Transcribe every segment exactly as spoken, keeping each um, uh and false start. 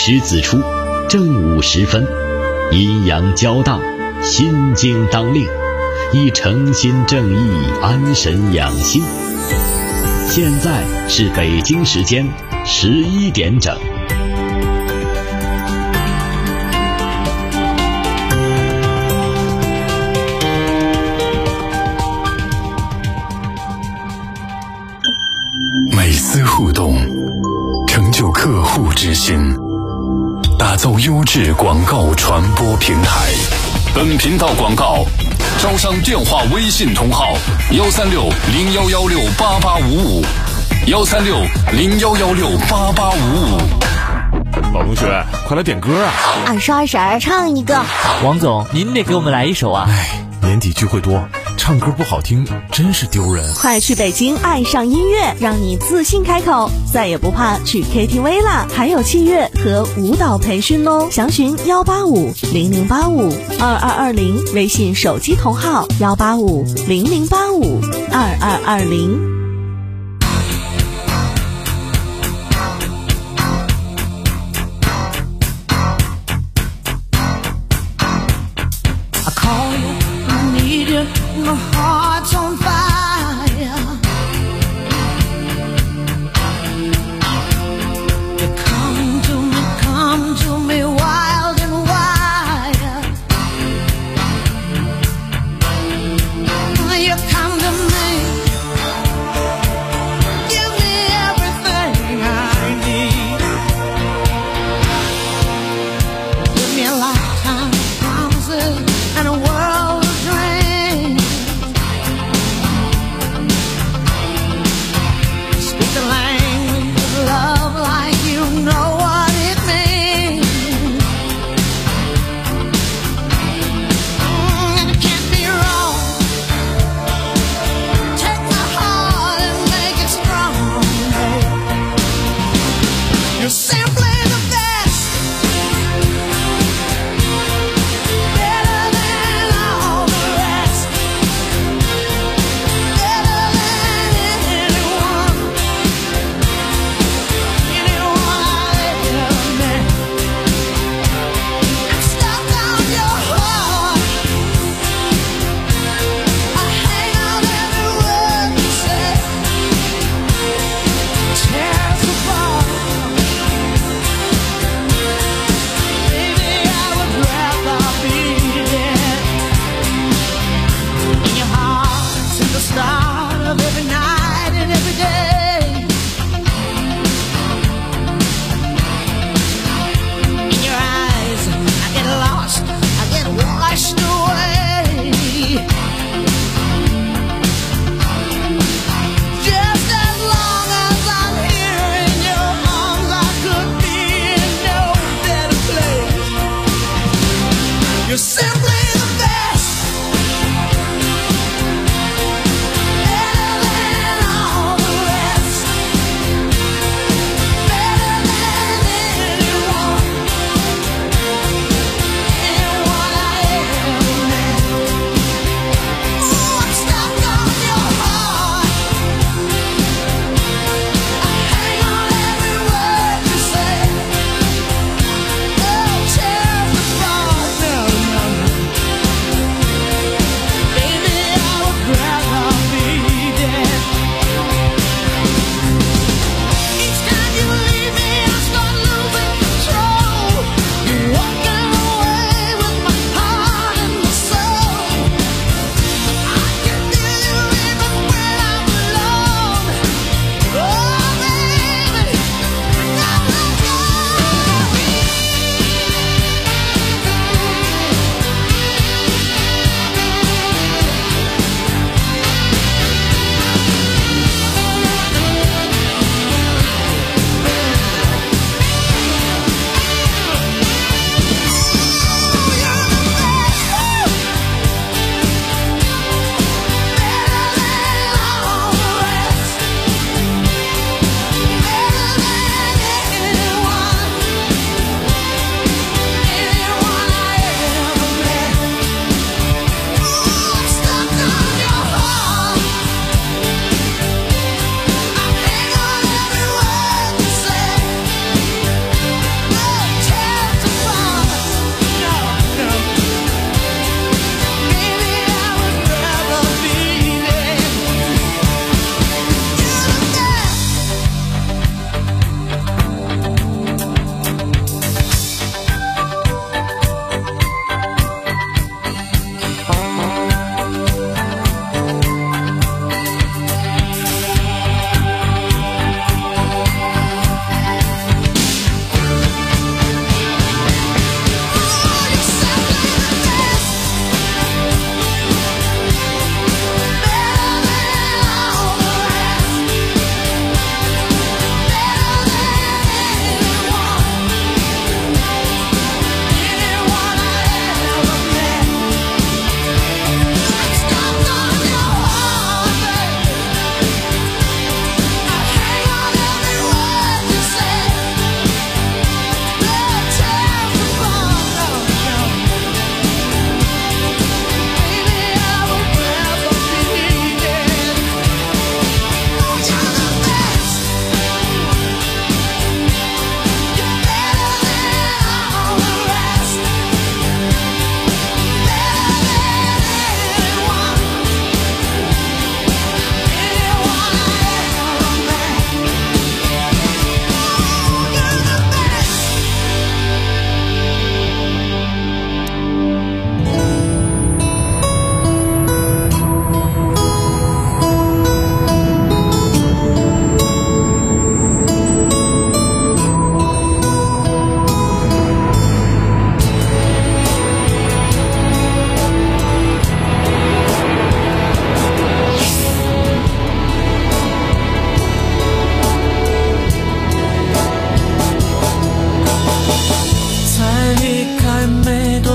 时子出，正午时分，阴阳交荡，心经当令，以诚心正意安神养心。现在是北京时间十一点整。 每丝互动，成就客户之心，打造优质广告传播平台。本频道广告招商电话微信同号：幺三六零幺幺六八八五五，幺三六零幺幺六八八五五。 老同学，快来点歌啊！ 二十二婶唱一个。 王总，您得给我们来一首啊！ 哎，年底聚会多，唱歌不好听，真是丢人。 快去北京爱上音乐，让你自信开口，再也不怕去 K T V 啦！还有器乐和舞蹈培训哦，详询幺八五零零八五二二二零，微信手机同号幺八五零零八五二二二零。 My heart's on fire. You come to me, come to me wild and wild. You come to me, give me everything I need. Give me a lifetime of promises and a world of dreams.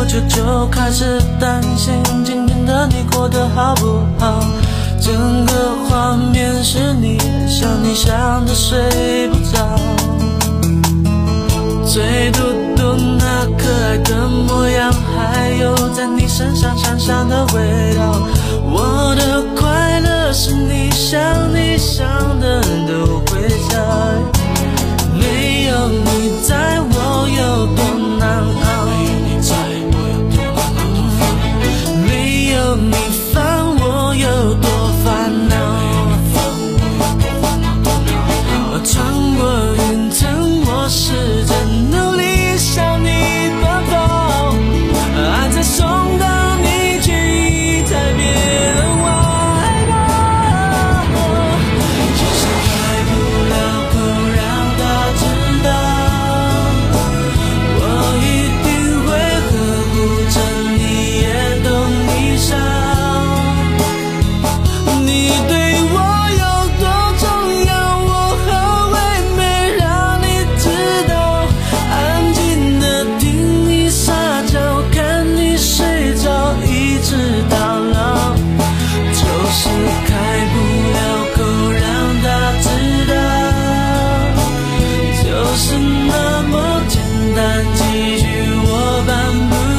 久就开始担心今天的你过得好不好，整个画面是你，想你想得睡不着，最嘟嘟那可爱的模样，还有在你身上香香的味道，我的快乐是你想你想的都会在，没有你在我有多难熬，没有你烦我有多烦恼，穿过云层我试着努力向你奔跑，爱在送到你却已在别人怀抱，就是开不了口让他知道，我一定会呵护着你也懂你伤，你对我有多重要我后悔没让你知道，安静的听你撒娇看你睡着一直到老，就是开不了口让他知道，就是那么简单几句我办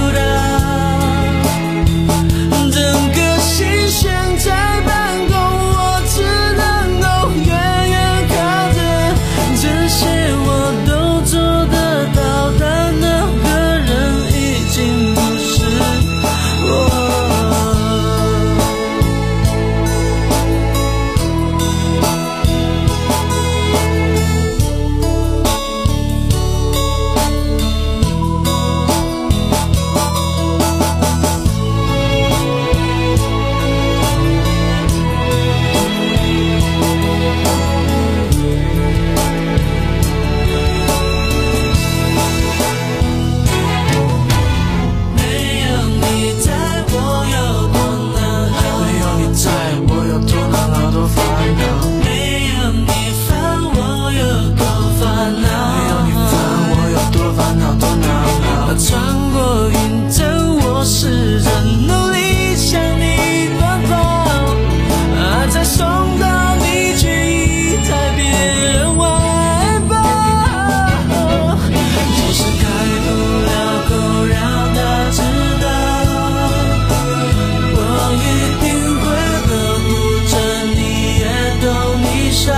不到，整个心悬在半空我只能够远远看着，这些我都做得到，但那个人已经不是我。没有你在我有多难熬，没有你在我有多难熬多烦恼，没有你烦我有多烦恼，没有你烦我有多烦恼多难熬，穿过云层我试着努力向你奔跑，爱在送到你却已在别人怀抱，就是开不了口让他知道，我一定会呵护着你也懂你伤，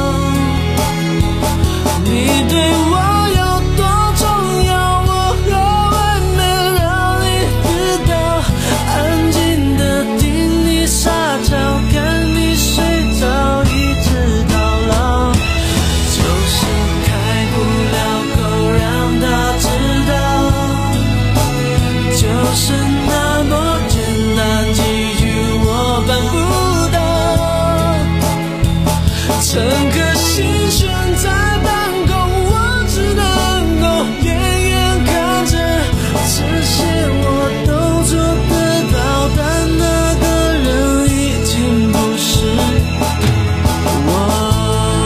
你对我有多重要我后悔没让你知道，安静的听你撒娇看你睡着一直到老，就是开不了口让他知道，就是那么简单几句我办不到，整颗心悬在半空我只能够远远看着，这些我都做得到，但那个人已经不是我。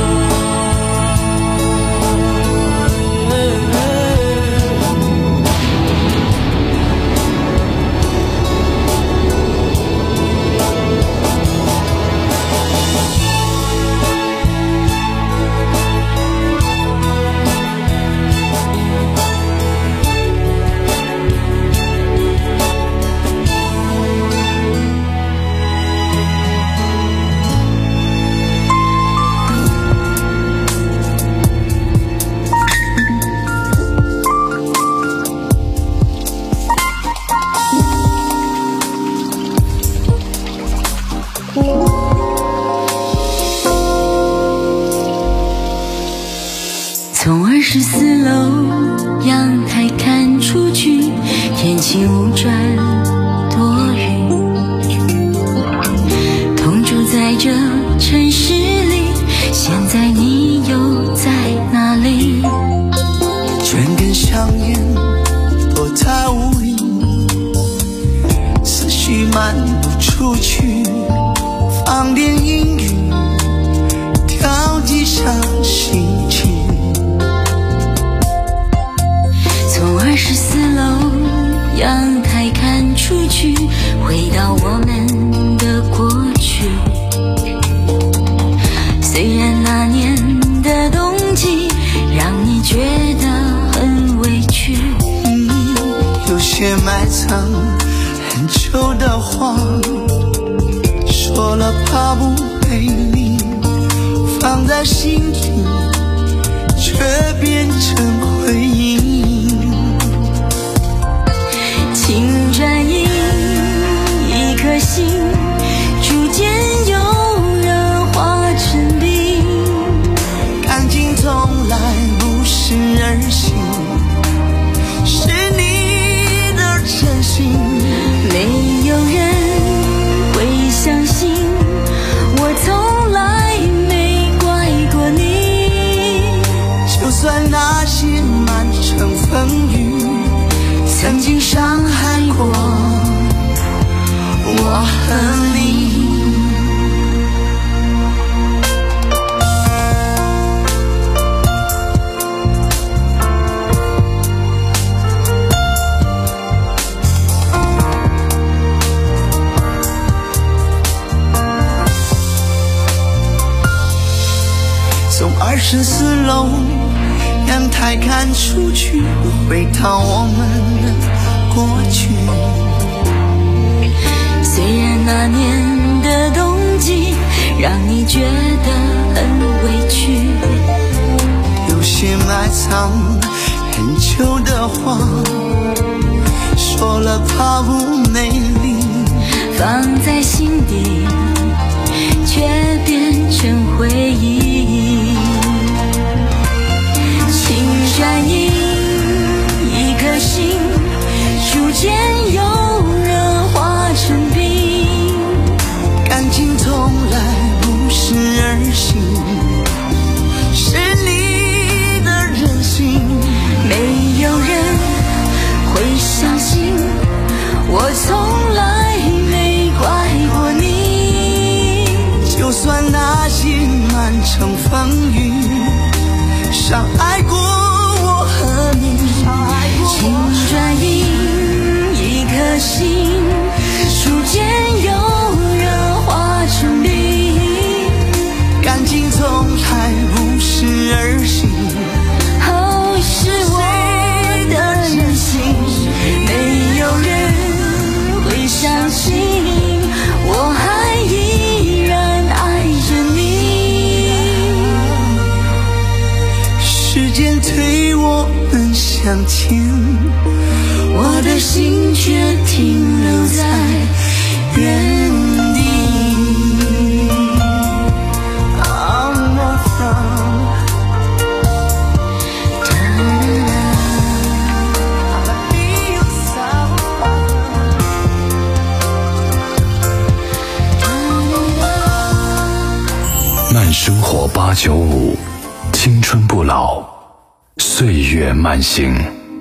从二十四楼阳台看出去，天气无转多云，同住在这城市里，现在你又在哪里？ 卷根香烟躲在屋里，思绪漫不出去，放点音乐调剂上心情， 从二十四楼阳台看出去，回到我们的过去。虽然那年的冬季让你觉得很委屈， 嗯，有些埋藏很久的话，说了怕不美丽，放在心底却变成回忆。 情转移一颗心，逐渐有人化成冰。 感情从来不是儿戏，是你的真心。 没有人会相信，我从来没怪过你。 就算那些满城风雨曾经伤害过我和你。从二十四楼阳台看出去，回到我们的过去。 虽然那年的冬季让你觉得很委屈， 有些埋藏很久的话，说了怕不美丽， 放在心底却变成回忆。情转移一颗心，逐渐有人化成冰。 感情从来不是儿戏，是你的任性。 没有人会相信，我从来没怪过你。 就算那些满城风雨伤害过我和你， 情转移一颗心，逐渐有人化成冰。 感情从来不是儿戏， 哦，是我的任性。没有人会相信，我还依然爱着你。 时间推我们向前，我的心却停留在原地。I'm not from 慢生活八九五，青春不老，岁月慢行。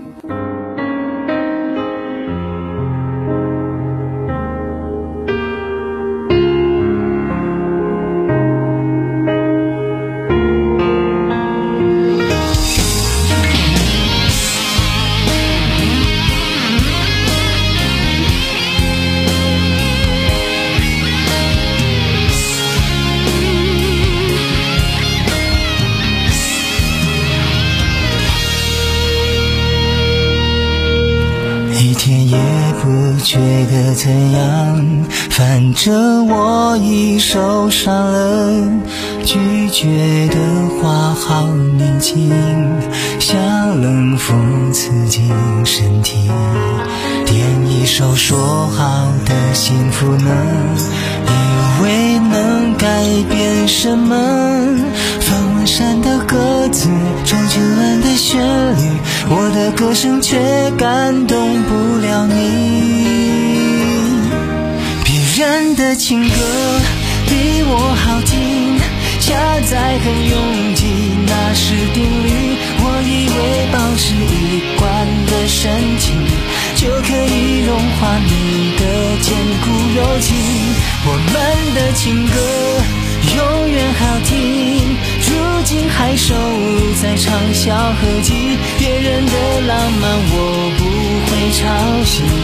一天也不觉得怎样，反正我已受伤了。拒绝的话好宁静，像冷风刺进身体。点一首说好的幸福呢，以为能改变什么？方文山的歌词，周杰伦的旋律，我的歌声却感动不了你。别人的情歌比我好听，下载很拥挤，那是定律。我以为保持一贯的深情，就可以融化你的坚固柔情。我们的情歌永远好听，如今还收录在畅销合集。别人的浪漫我不会抄袭，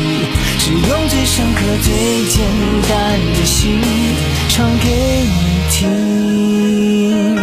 最简单的心唱给你听。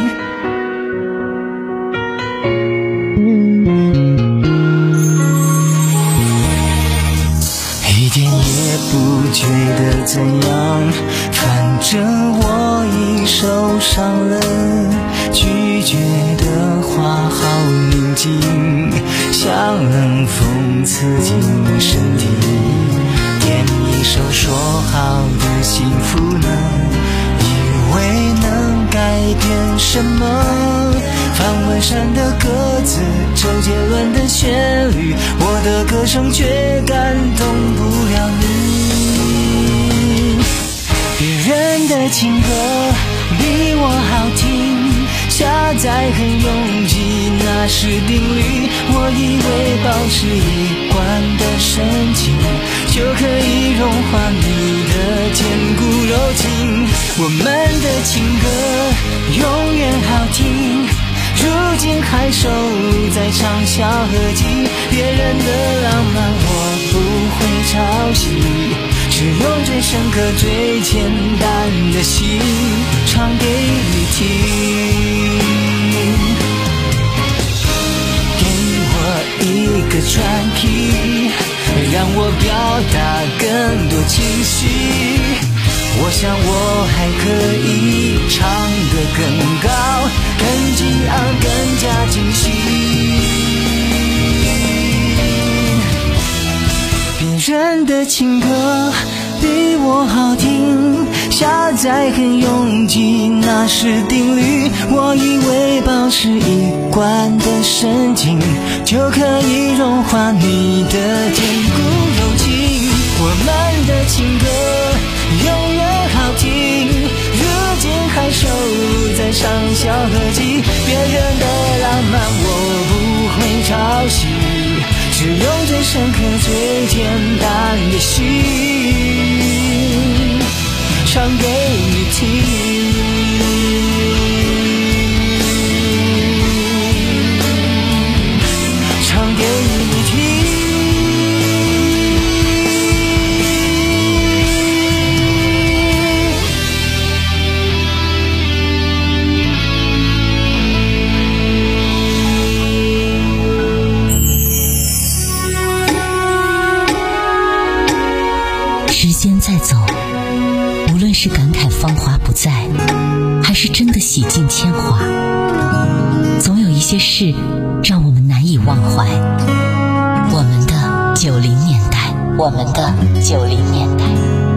一点也不觉得怎样，反正我已受伤了。拒绝的话好宁静，像冷风刺进身体。点一首说好的幸福呢，以为能改变什么？方文山的歌词，周杰伦的旋律，我的歌声却感动不了你。别人的情歌比我好听，下载很拥挤，那是定律。我以为保持一贯的深情，就可以融化你的坚固柔情。我们的情歌永远好听，如今还收录在畅销合集。别人的浪漫我不会抄袭，只用最深刻最简单的心唱给你听。给我一个专题，让我表达更多情绪，我想我还可以唱得更高更激昂更加惊喜。别人的情歌比我好听，下载很拥挤，那是定律。我以为保持一贯的深情，就可以融化你的坚固柔情。我们的情歌永远好听，如今还收录在畅销合集。别人的浪漫我不会抄袭，只用最深刻最简单的心唱给你听。唱给你听。 时间在走，无论是感慨芳华不再，还是真的洗尽铅华，总有一些事让我们难以忘怀。我们的九零年代，我们的九零年代。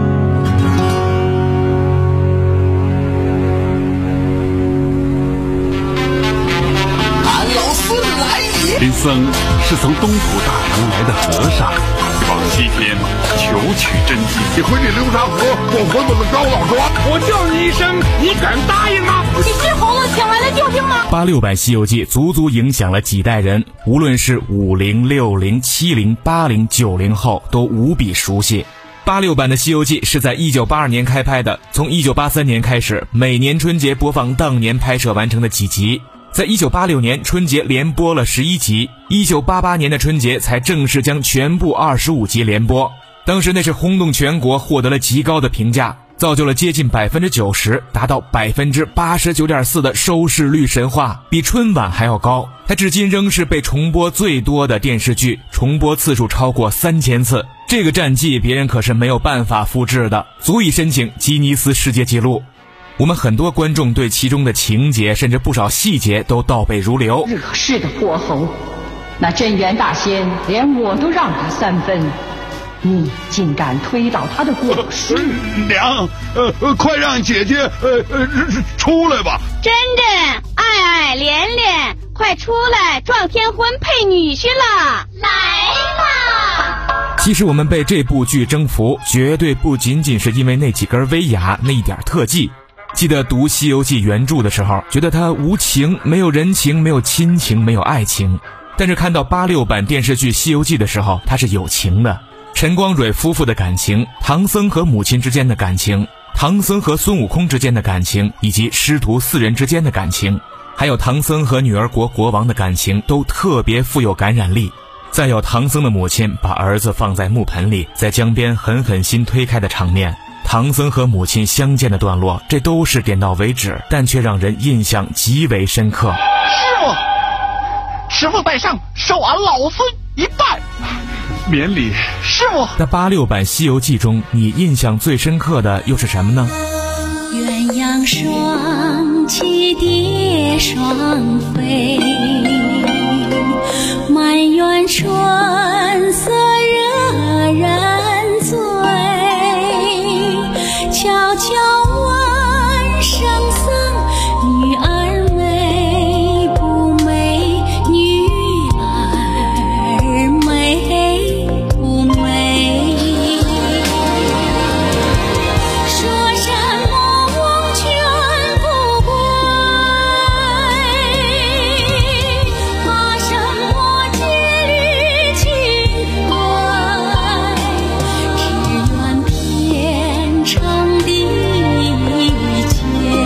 俺老孙来也！ 贫僧是从东土大唐来的和尚，往西天求取真经。 你回你流沙河，我回我的高老庄。 我叫你一声，你敢答应吗？ 你是猴子请来的救兵吗？ 八六版《西游记》足足影响了几代人，无论是五零、六零、七零、八零、九零后都无比熟悉。八六版的《西游记》是在一九八二年开拍的，从一九八三年开始，每年春节播放当年拍摄完成的几集。在一九八六年春节连播了十一集，一九八八年的春节才正式将全部二十五集连播。当时那是轰动全国，获得了极高的评价，造就了接近百分之九十，达到百分之八十九点四的收视率神话，比春晚还要高。它至今仍是被重播最多的电视剧，重播次数超过三千次。这个战绩别人可是没有办法复制的，足以申请吉尼斯世界纪录。我们很多观众对其中的情节甚至不少细节都倒背如流。 惹事的泼猴，那镇元大仙连我都让他三分，你竟敢推倒他的果实！ 娘，呃，快让姐姐呃呃出来吧！ 真真、爱爱、连连，快出来，撞天婚配女婿了！来啦！ 其实我们被这部剧征服，绝对不仅仅是因为那几根威亚，那一点特技。记得读《西游记》原著的时候，觉得它无情，没有人情，没有亲情，没有爱情。但是看到八六版电视剧《西游记》的时候，它是有情的。陈光蕊夫妇的感情，唐僧和母亲之间的感情，唐僧和孙悟空之间的感情，以及师徒四人之间的感情，还有唐僧和女儿国国王的感情，都特别富有感染力。 再有唐僧的母亲把儿子放在木盆里，在江边狠狠心推开的场面，唐僧和母亲相见的段落，这都是点到为止，但却让人印象极为深刻。 师傅，师傅在上，受俺老孙一拜。免礼，师傅。 在八六版《西游记》中，你印象最深刻的又是什么呢？ 鸳鸯双栖蝶双飞，满园春色惹人醉。悄悄问圣僧，女儿美不美？女儿美不美？说什么忘却不归，怕什么戒律清规？只愿天长地久，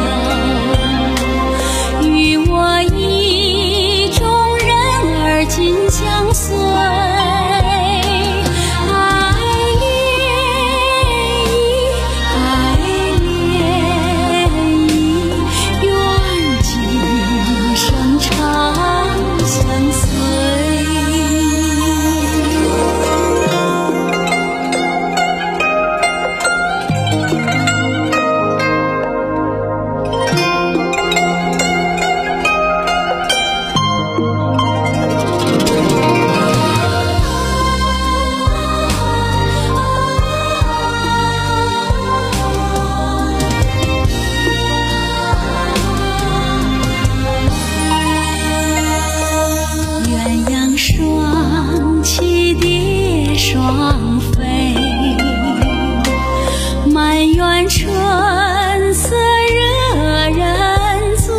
与我意中人儿紧相随。双栖蝶双飞，满园春色惹人醉。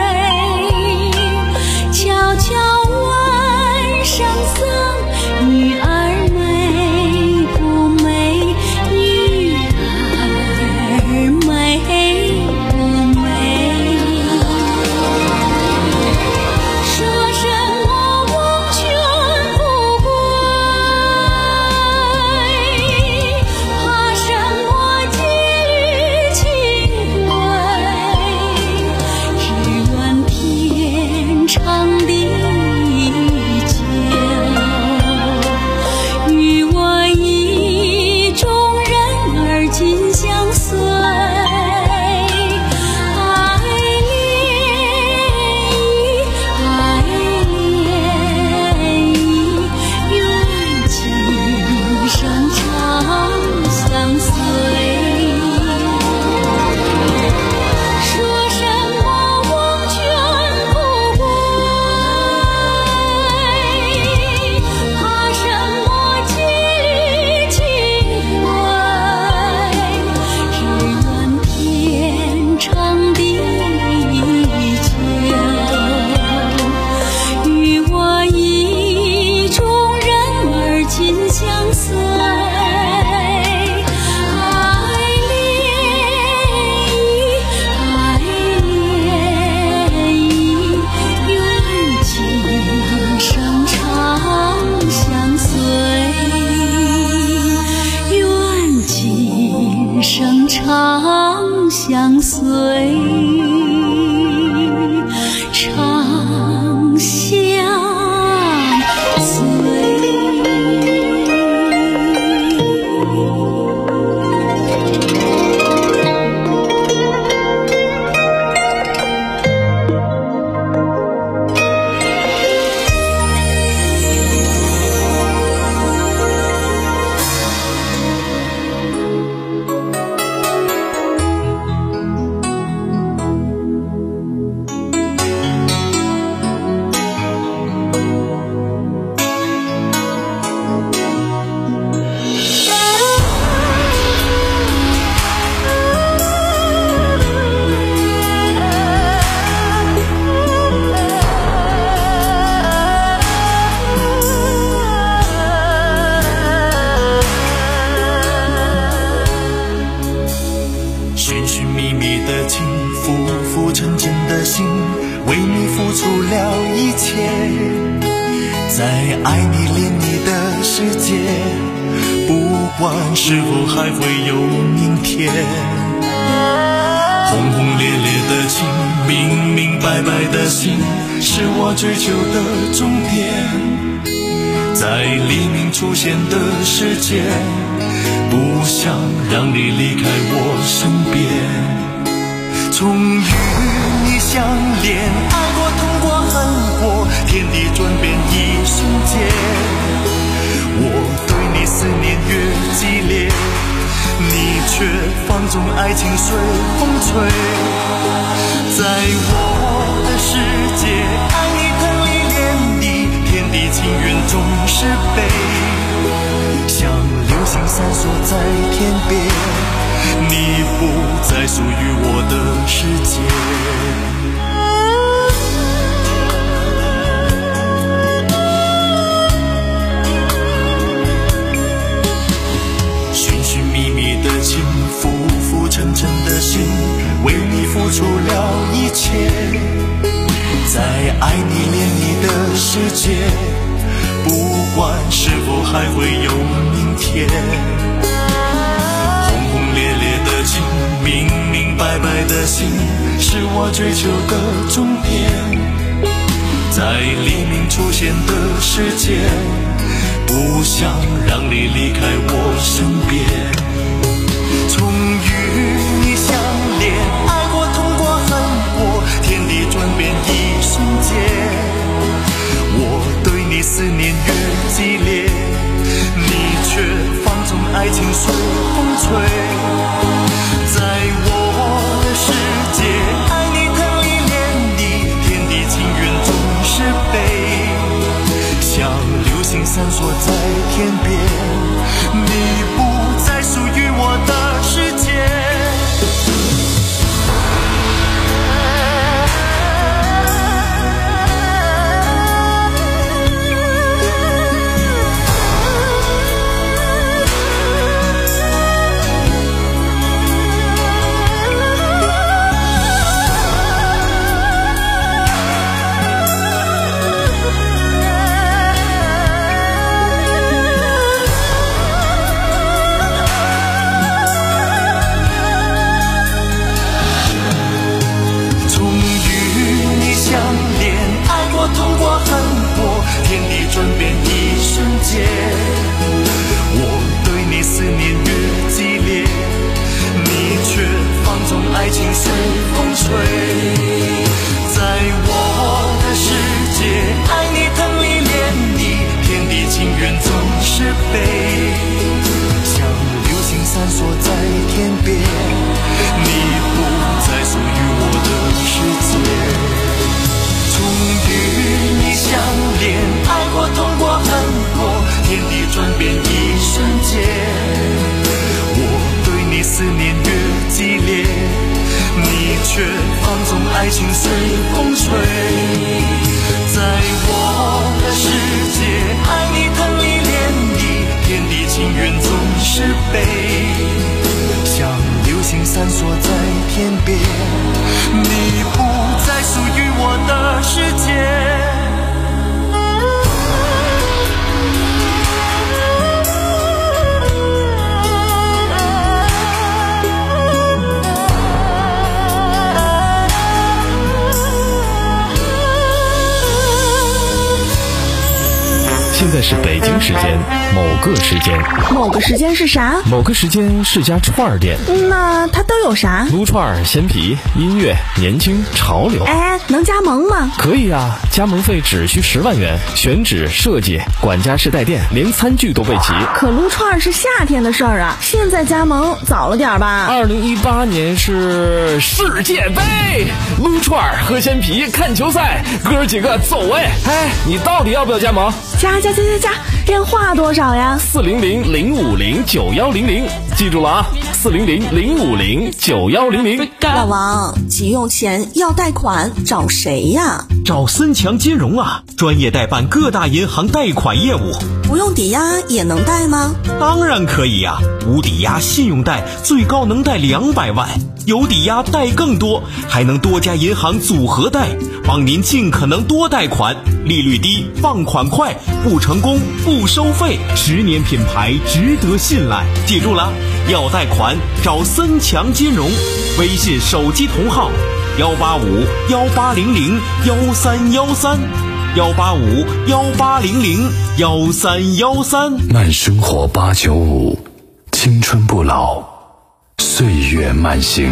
悄悄问圣僧，女儿美不美？女儿美不美？说什么忘却不归，怕什么戒律清规？只愿天长地久，与我意中人儿紧相随。长相随，长相随。 管是否还会有明天。轰轰烈烈的情，明明白白的心，是我追求的终点。在黎明出现的世界，不想让你离开我身边。终于你相恋，爱过痛过恨过，天地转变一瞬间。我对你思念越激烈，你却放纵爱情随风吹。在我的世界，爱你疼你怜你，天地情缘总是悲，像流星闪烁在天边，你不再属于我的世界。寻寻觅觅的情，浮浮沉沉的心，为你付出了一切。在爱你恋你的世界，不管是否还会有明天。轰轰烈烈的情，明明白白的心，是我追求的终点。在黎明出现的世界，不想让你离开我身边。终于你相恋，爱过痛过恨过，天地转变一瞬间。我对你思念越激烈，你却放纵爱情随风吹。在我的世界，爱你疼你怜你，天地情缘总是悲，像流星闪烁在天边，你不再属于我的世界。爱情随风吹，在我的世界，爱你疼你怜你，天地情缘总是悲，像流星闪烁在天边，你不再属于我的世界。 现在是北京时间某个时间， 某个时间是啥？ 某个时间是家串儿店。 那它都有啥？ 撸串、鲜皮、音乐、年轻、潮流。 哎，能加盟吗？ 可以啊，加盟费只需十万元，选址、设计、管家式带电，连餐具都备齐。 可撸串是夏天的事儿啊，现在加盟早了点吧？ 二零一八年是世界杯，撸串、喝鲜皮、看球赛，哥儿几个走哎！哎，你到底要不要加盟？ 加加加加加，电话多少呀？ 四零零零五零九幺零零。 记住了啊，四零零零五零九幺零零。 老王，急用钱要贷款找谁呀？ 找森强金融啊，专业代办各大银行贷款业务。 不用抵押也能贷吗？ 当然可以呀、啊，无抵押信用贷最高能贷两百万，有抵押贷更多，还能多家银行组合贷，帮您尽可能多贷款，利率低，放款快，不成功不收费，十年品牌值得信赖。记住了，要贷款找森强金融，微信手机同号幺八五幺八零零幺三幺三。幺八五幺八零零幺三幺三， 慢生活八九五，青春不老，岁月慢行。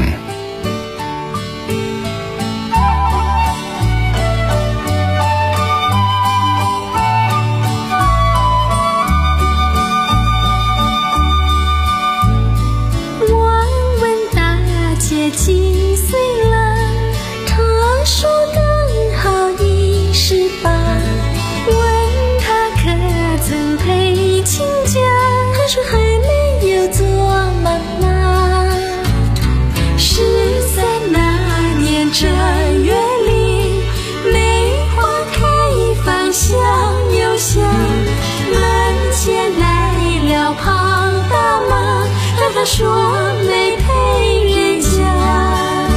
我问大姐几岁了，她说刚好一十八。问她可曾配亲家，她说还没有做妈妈。十三那年正月里，梅花开放香又香，门前来了庞大妈，但她说没陪人家。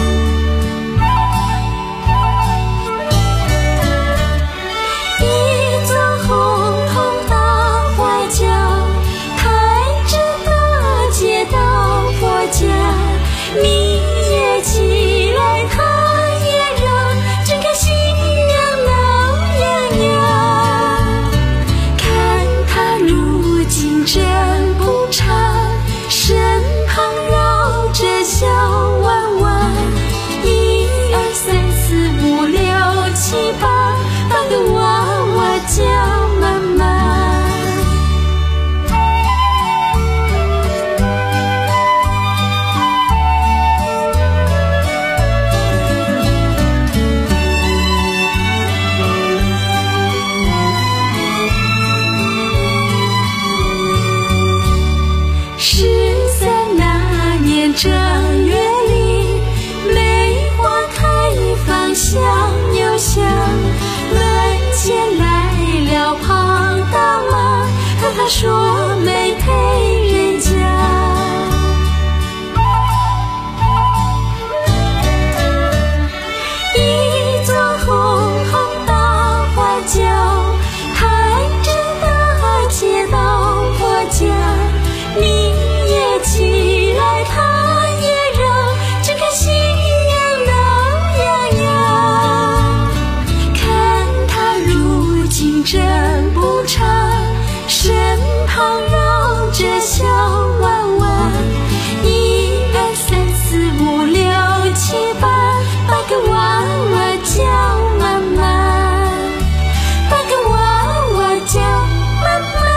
你也起来，他也让，真开心呀，闹洋洋。看他如今真不长，身旁绕着小弯弯，一二三四五六七八，八个娃娃叫妈妈。正月里，梅花开放香又香，门前来了庞大妈，但她说没陪人家。一座红红大花轿，抬着大姐到婆家，你也起来，她真不长，身旁绕着小弯弯，一二三四五六七八，八个娃娃叫妈妈，八个娃娃叫妈妈。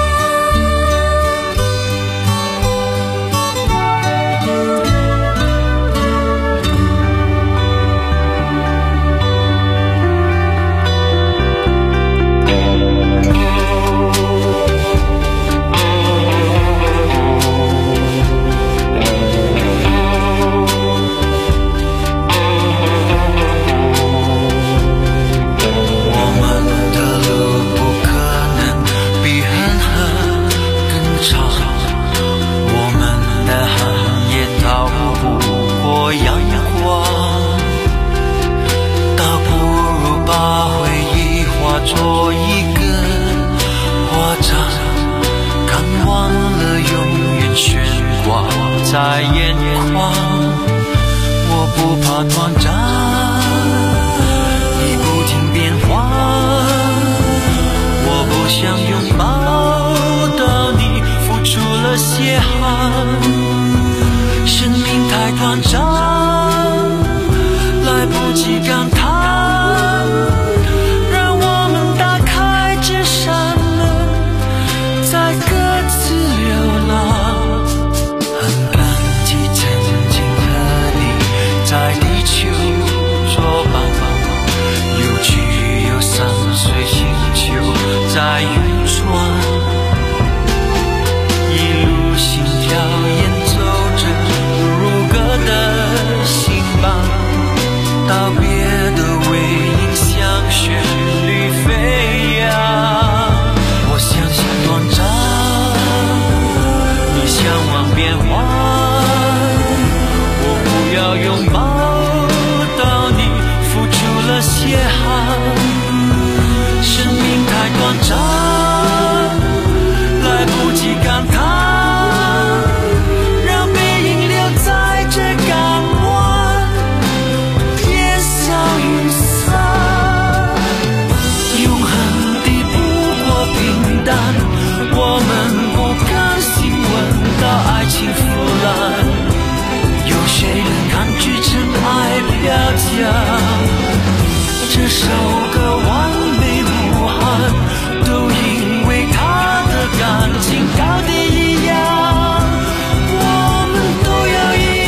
做一个花章，看忘了永远悬挂在眼眶。我不怕短暂，已不停变化。我不想拥抱到你付出了血汗。生命太短暂，来不及感叹。在地球作伴，有聚有散，随星球在运转，一路心跳。 变幻，我不要拥抱到你付出了血汗，生命太短暂，来不及感叹，让背影留在这港湾，烟消云散，永恒的不过平淡，我们不甘心闻到爱情腐烂，有谁能抗拒尘埃飘降？这首歌完美无憾，都因为他的感情高低一样，我们都要一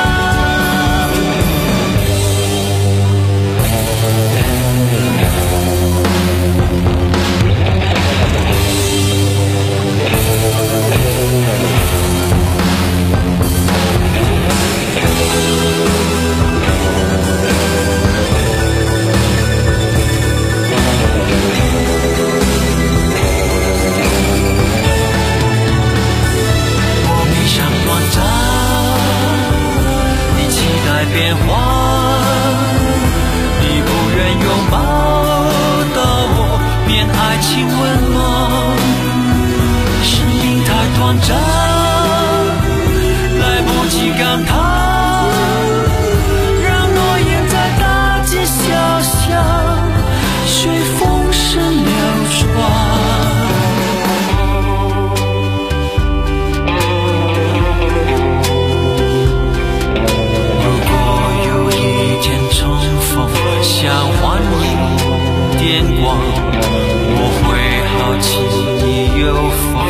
变幻，你不愿拥抱到我，变爱情温暖，生命太短暂，来不及感叹，让诺言在大街小巷随风声流传。想换你电光，我会好奇你有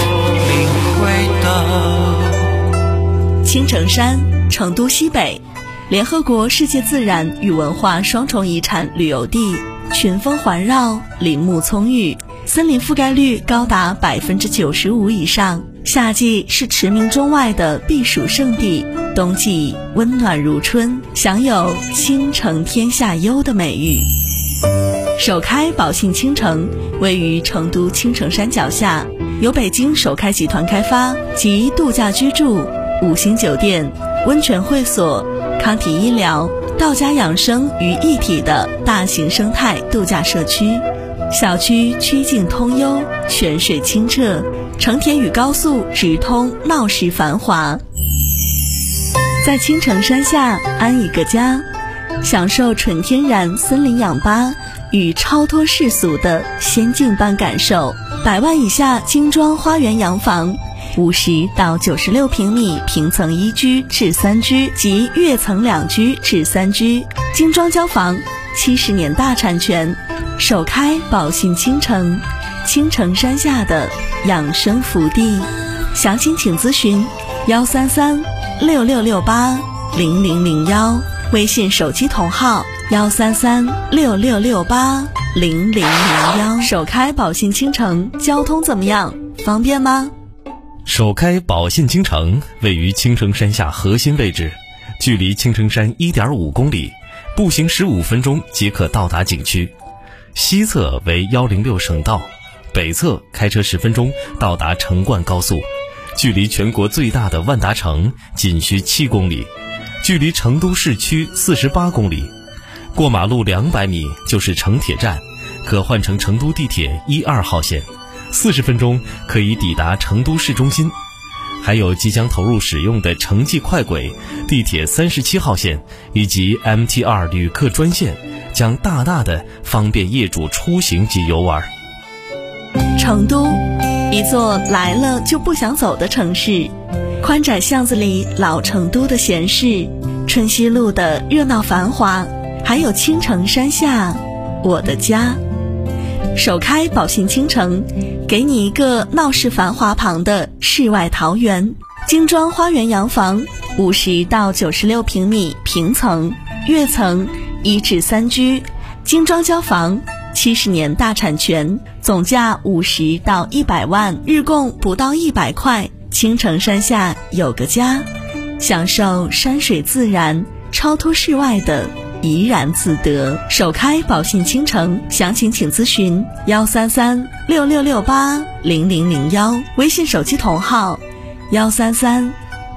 否领会到。 青城山，成都西北，联合国世界自然与文化双重遗产旅游地，群峰环绕，林木葱郁，森林覆盖率高达百分之九十五以上。夏季是驰名中外的避暑胜地，冬季温暖如春，享有倾城天下优的美誉。首开宝信倾城位于成都青城山脚下，由北京首开集团开发，集度假居住、五星酒店、温泉会所、康体医疗、道家养生于一体的大型生态度假社区。小区曲径通幽，泉水清澈，成田与高速直通，闹市繁华。在青城山下安一个家，享受纯天然森林氧吧与超脱世俗的仙境般感受。百万以下精装花园洋房，五十到九十六平米平层一居至三居及跃层两居至三居，精装交房，七十年大产权，首开宝信倾城，青城山下的养生福地。详情请咨询幺三三六六六八零零零幺，微信手机同号幺三三六六六八零零零幺。首开宝信倾城，交通怎么样？方便吗？ 首开宝信倾城位于青城山下核心位置，距离青城山 一点五公里，步行十五分钟即可到达景区。西侧为一零六省道，北侧开车十分钟到达成灌高速，距离全国最大的万达城仅需七公里，距离成都市区四十八公里。过马路两百米就是成铁站，可换乘成都地铁一二号线，四十分钟可以抵达成都市中心。还有即将投入使用的城际快轨、地铁三十七号线以及 M T 二 旅客专线，将大大的方便业主出行及游玩。 成都，一座来了就不想走的城市，宽窄巷子里老成都的闲适，春熙路的热闹繁华，还有青城山下我的家。首开宝信倾城，给你一个闹市繁华旁的世外桃源，精装花园洋房，五十到九十六平米平层、跃层一至三居，精装交房，七十年大产权，总价五十到一百万，日供不到一百块。青城山下有个家，享受山水自然，超脱世外的怡然自得。首开宝信倾城，详情请咨询幺三三六六六八零零零幺，微信手机同号幺三三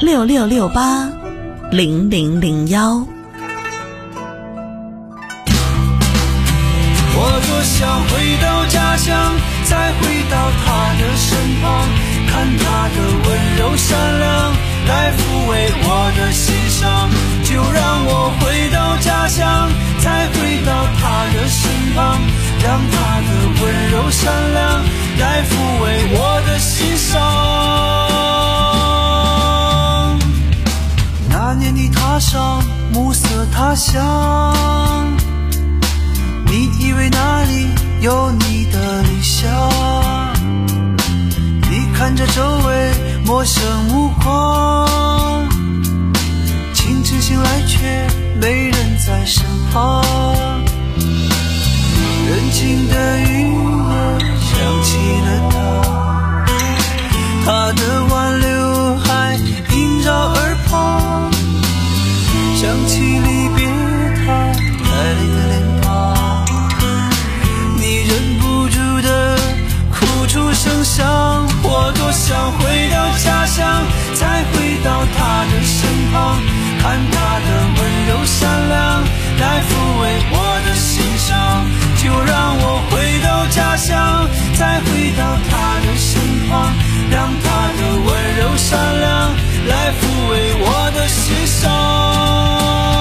六六六八零零零幺。 我多想回到家乡，再回到他的身旁，看他的温柔善良，来抚慰我的心伤。就让我回到家乡，再回到他的身旁，让他的温柔善良来抚慰我的心伤。那年你踏上暮色他乡，你以为那里有你的理想，你看着周围陌生目光，清晨醒来却没人在身旁，人情的音乐响起了他，他的挽留还萦绕耳旁，想起离别他带泪的脸庞，你忍不住的哭出声响。我多想回到家乡，再回到他的身旁，看他的温柔善良来抚慰我的心伤。就让我回到家乡，再回到他的身旁，让他的温柔善良来抚慰我的心伤。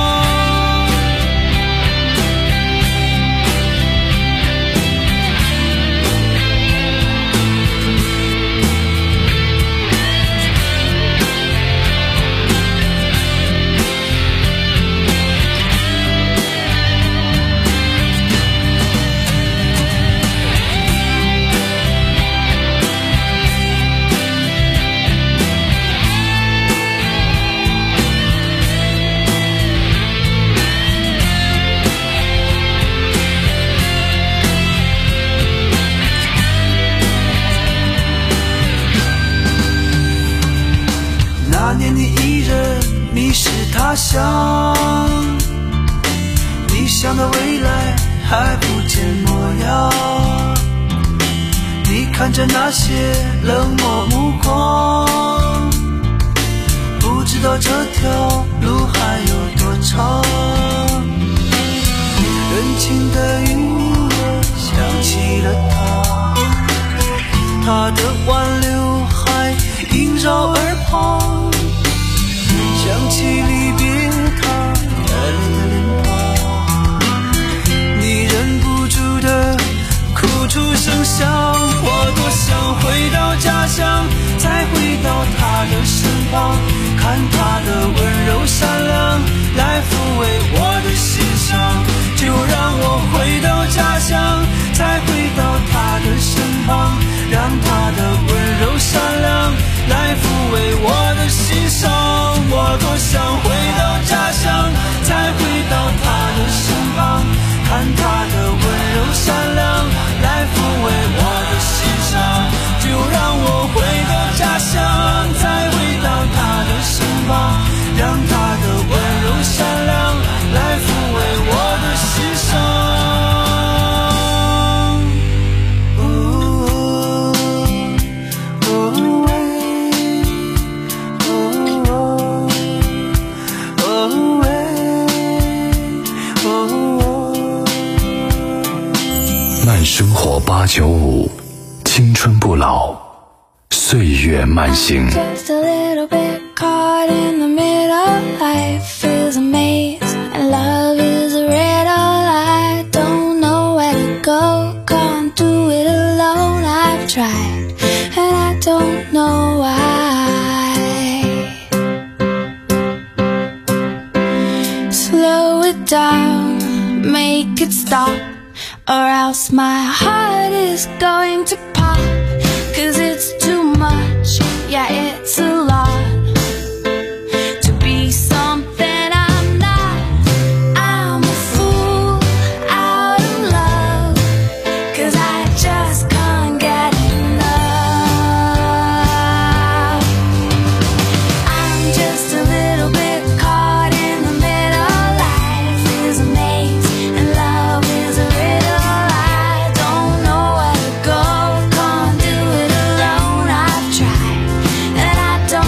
那年你一人迷失他乡，你想的未来还不见模样，你看着那些冷漠目光，不知道这条路还有多长，人情的音乐响起了他，他的挽留还萦绕耳旁，想起离别他带泪的脸庞，你忍不住的哭出声响。我多想回到家乡，再回到他的身旁，看他的温柔善良来抚慰我的心伤。就让我回到家乡，再回到他的身旁，让他的温柔善良来抚慰我的心伤。我多想回到家乡，再回到他的身旁，看他的温柔善良来抚慰我的心伤。就让我回到家乡，再回到他的身旁，让他的温柔善良来抚慰我的心伤。 慢生活八九五，青春不老，岁月慢行。 Just a little bit caught in the middle. Life is a maze and love is a riddle. I don't know where to go, can't do it alone. I've tried and I don't know why. Slow it down, make it stop, or else my heart is going to pop. Cause it's too much, yeah it's a lot to be something I'm not. I'm a fool out of love, cause I just can't get enough. I'm just a little bit caught in the middle. Life is a maze and love is a riddle. I don't know where to go, can't do it alone. I've tried and I don't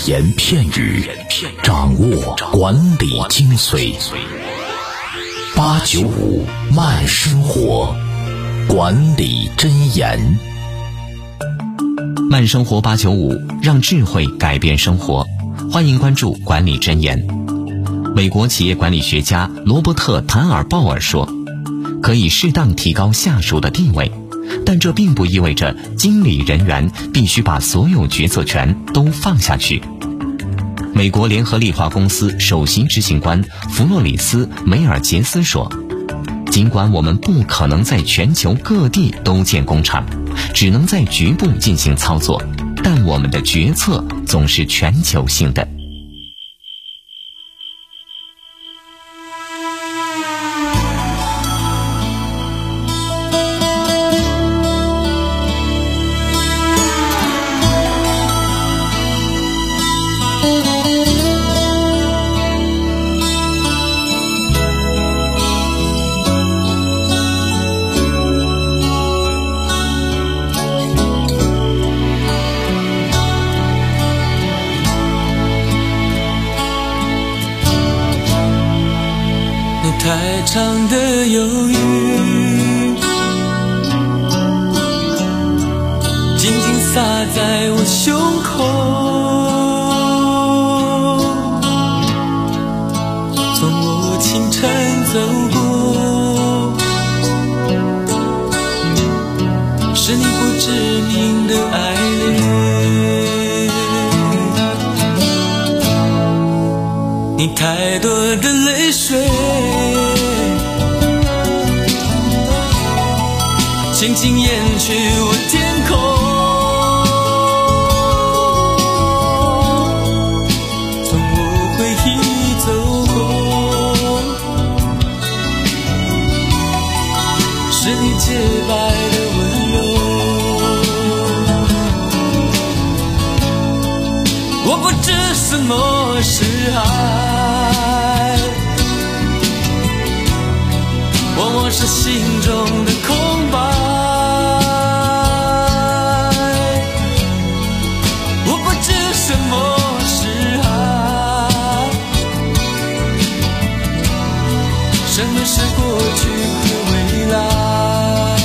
言片语，掌握管理精髓。八九五慢生活，管理箴言。 慢生活八九五，让智慧改变生活。欢迎关注管理箴言。美国企业管理学家罗伯特·坦尔鲍尔说，可以适当提高下属的地位，但这并不意味着经理人员必须把所有决策权都放下去。美国联合利华公司首席执行官弗洛里斯·梅尔杰斯说，尽管我们不可能在全球各地都建工厂，只能在局部进行操作，但我们的决策总是全球性的。 太长的犹豫，紧紧撒在我胸口，从我清晨走过，是你不知名的爱恋，你太多的泪水轻轻掩去我天空，从我回忆走过，是你洁白的温柔，我不知什么是爱，往往是心中的空白，什么是爱？什么是过去和未来？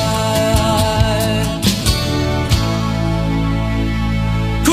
哭，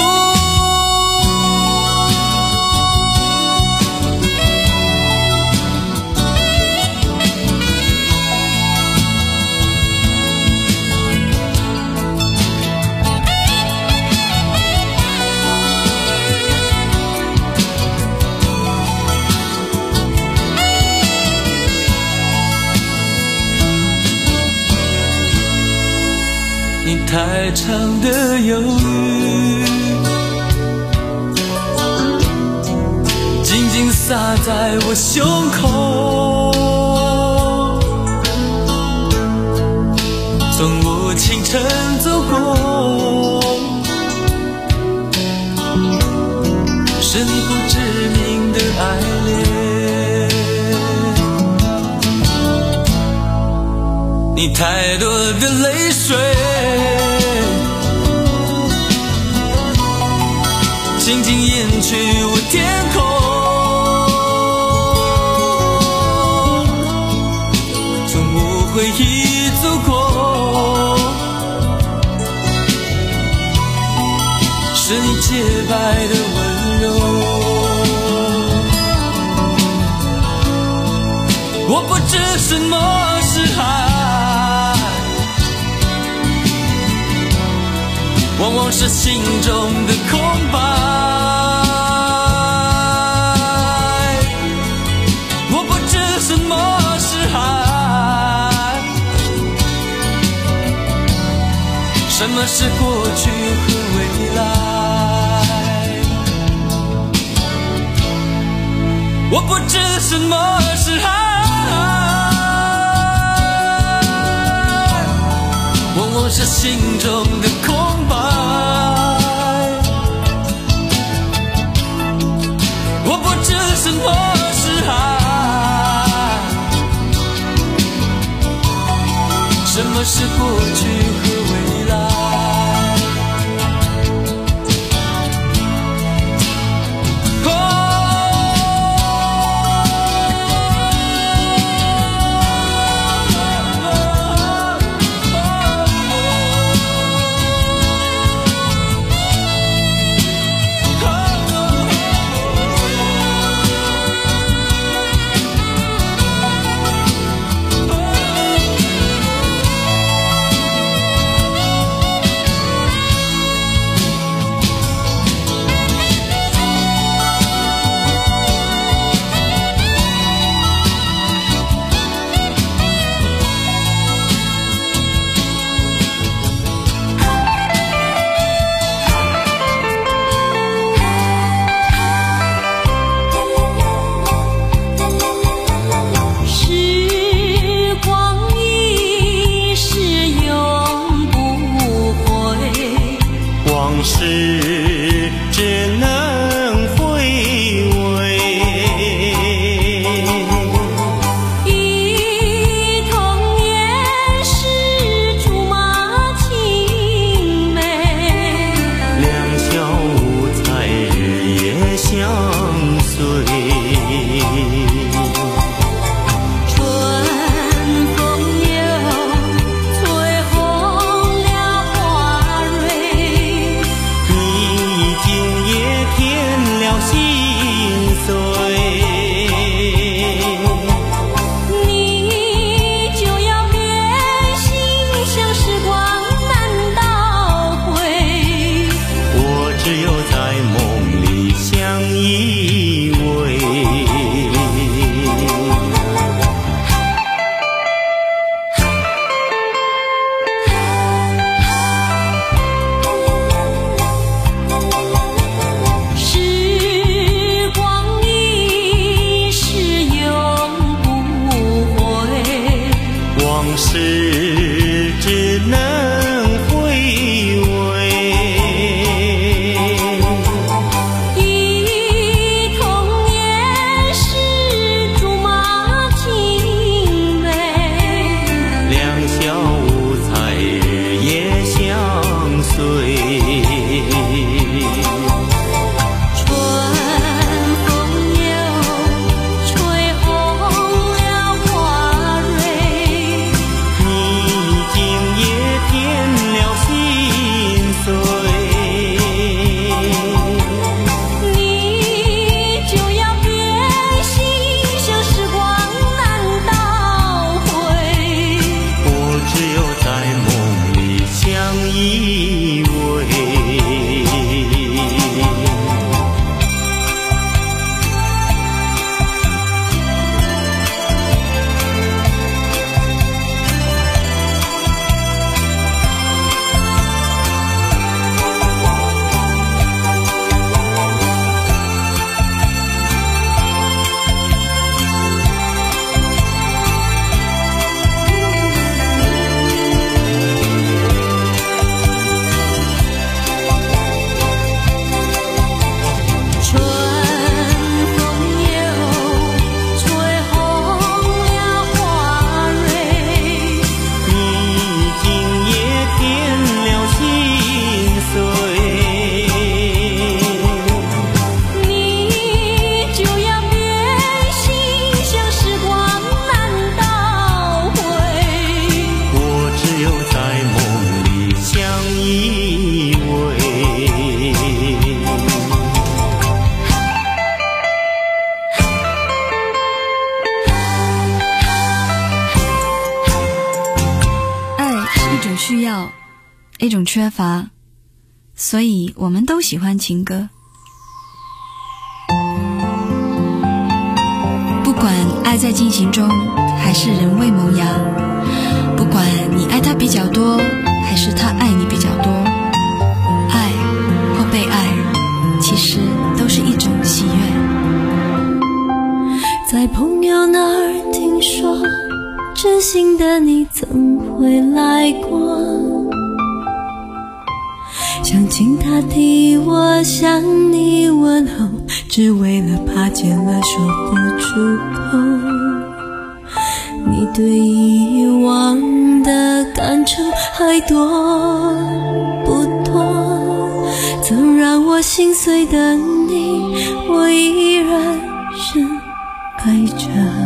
你太长的犹豫，紧紧撒在我胸口，从我清晨走过，是你不知名的爱恋，你太多的泪水轻轻掩去我天空，从我回忆走过，是你洁白的温柔，我不知什么是爱，往往是心中的空白，我不知什么是爱，什么是过去和未来，我不知什么是爱，往往是心中的空白，我不知什么是爱，什么是过去和未来。 一种缺乏，所以我们都喜欢情歌。不管爱在进行中还是仍未萌芽，不管你爱他比较多还是他爱你比较多，爱或被爱其实都是一种喜悦。 在朋友那儿听说，知心的你曾回来过，想请他替我向你问候，只为了怕见了说不出口。你对以往的感触还多不多？曾让我心碎的你，我依然深爱着。